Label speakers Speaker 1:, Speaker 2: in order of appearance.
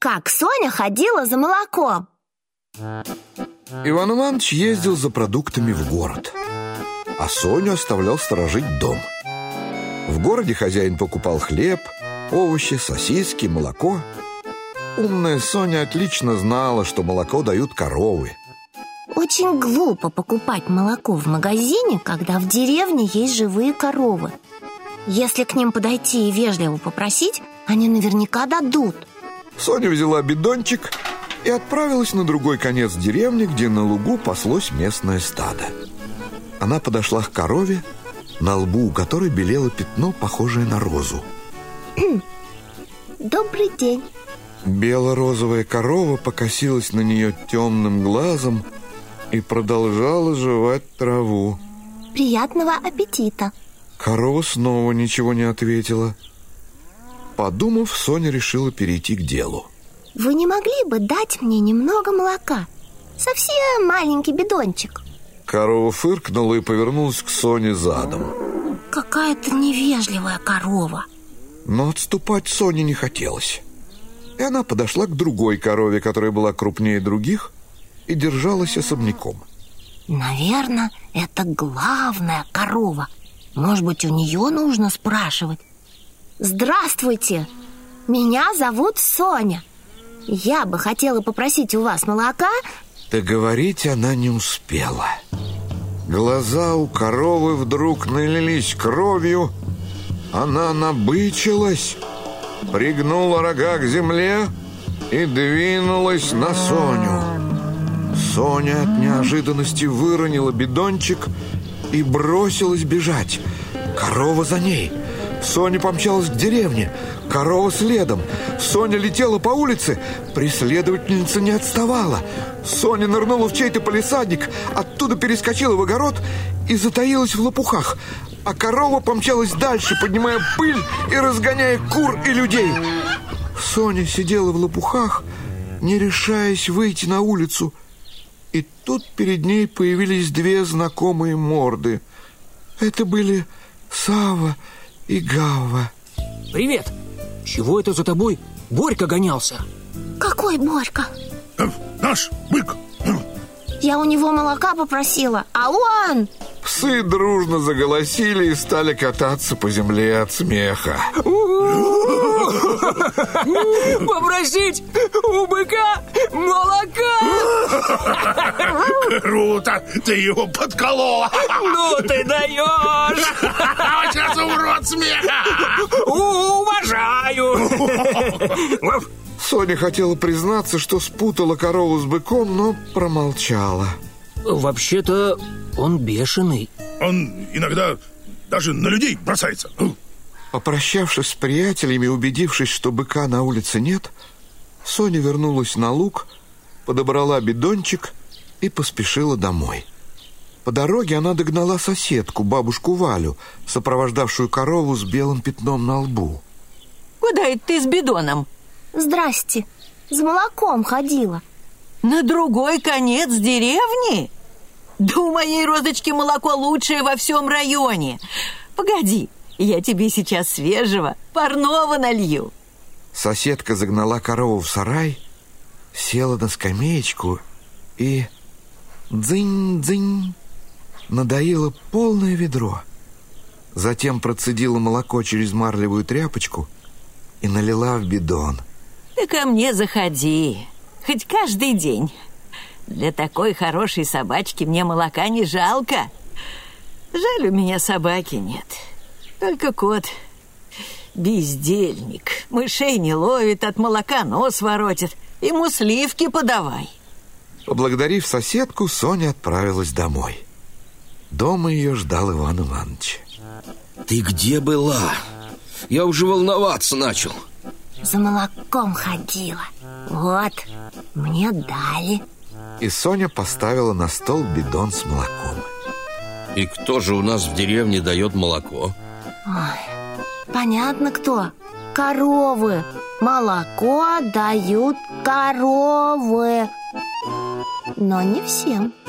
Speaker 1: как Соня ходила за молоком.
Speaker 2: Иван Иванович ездил за продуктами в город, а Соню оставлял сторожить дом. В городе хозяин покупал хлеб, овощи, сосиски, молоко. Умная Соня отлично знала, что молоко дают коровы.
Speaker 1: Очень глупо покупать молоко в магазине, когда в деревне есть живые коровы. Если к ним подойти и вежливо попросить, они наверняка дадут.
Speaker 2: Соня взяла бидончик и отправилась на другой конец деревни, где на лугу паслось местное стадо. Она подошла к корове, на лбу у которой белело пятно, похожее на розу.
Speaker 1: Добрый день.
Speaker 2: Бело-розовая корова покосилась на нее темным глазом и продолжала жевать траву.
Speaker 1: Приятного аппетита.
Speaker 2: Корова снова ничего не ответила. Подумав, Соня решила перейти к делу.
Speaker 1: Вы не могли бы дать мне немного молока? Совсем маленький бидончик.
Speaker 2: Корова фыркнула и повернулась к Соне задом.
Speaker 1: Какая-то невежливая корова.
Speaker 2: Но отступать Соне не хотелось. И она подошла к другой корове, которая была крупнее других, и держалась особняком.
Speaker 1: Наверное, это главная корова. Может быть, у нее нужно спрашивать. Здравствуйте, меня зовут Соня. Я бы хотела попросить у вас молока.
Speaker 2: Договорить она не успела. Глаза у коровы вдруг налились кровью. Она набычилась, пригнула рога к земле и двинулась на Соню. Соня от неожиданности выронила бидончик и бросилась бежать. Корова за ней. Соня помчалась к деревне, корова следом. Соня летела по улице, преследовательница не отставала. Соня нырнула в чей-то палисадник, оттуда перескочила в огород и затаилась в лопухах. А корова помчалась дальше, поднимая пыль и разгоняя кур и людей. Соня сидела в лопухах, не решаясь выйти на улицу. И тут перед ней появились две знакомые морды. Это были Сава и Гавва.
Speaker 3: Привет! Чего это за тобой Борька гонялся?
Speaker 1: Какой Борька?
Speaker 4: Наш бык.
Speaker 1: Я у него молока попросила, а он...
Speaker 2: Псы дружно заголосили и стали кататься по земле от смеха.
Speaker 3: Попросить у быка молока!
Speaker 4: Круто! Ты его подколола!
Speaker 3: Ну ты даешь!
Speaker 4: Сейчас умру от смеха!
Speaker 3: Уважаю!
Speaker 2: Соня хотела признаться, что спутала корову с быком, но промолчала.
Speaker 3: Вообще-то он бешеный.
Speaker 4: Он иногда даже на людей бросается.
Speaker 2: Попрощавшись с приятелями и убедившись, что быка на улице нет, Соня вернулась на луг, подобрала бидончик и поспешила домой. По дороге она догнала соседку, бабушку Валю, сопровождавшую корову с белым пятном на лбу.
Speaker 5: Куда это ты с бидоном?
Speaker 1: Здрасте, с молоком ходила.
Speaker 5: На другой конец деревни? Да у моей Розочки молоко лучшее во всем районе. Погоди, я тебе сейчас свежего, парного налью.
Speaker 2: Соседка загнала корову в сарай, села на скамеечку и дзынь-дзынь надоила полное ведро. Затем процедила молоко через марлевую тряпочку и налила в бидон.
Speaker 5: Ты ко мне заходи, хоть каждый день. Для такой хорошей собачки мне молока не жалко. Жаль, у меня собаки нет. Только кот бездельник. Мышей не ловит, от молока нос воротит. Ему сливки подавай.
Speaker 2: Поблагодарив соседку, Соня отправилась домой. Дома ее ждал Иван Иванович.
Speaker 6: Ты где была? Я уже волноваться начал.
Speaker 1: За молоком ходила. Вот, мне дали.
Speaker 2: И Соня поставила на стол бидон с молоком.
Speaker 6: И кто же у нас в деревне дает молоко?
Speaker 1: Ой, понятно кто. Коровы. Молоко дают коровы. Но не всем.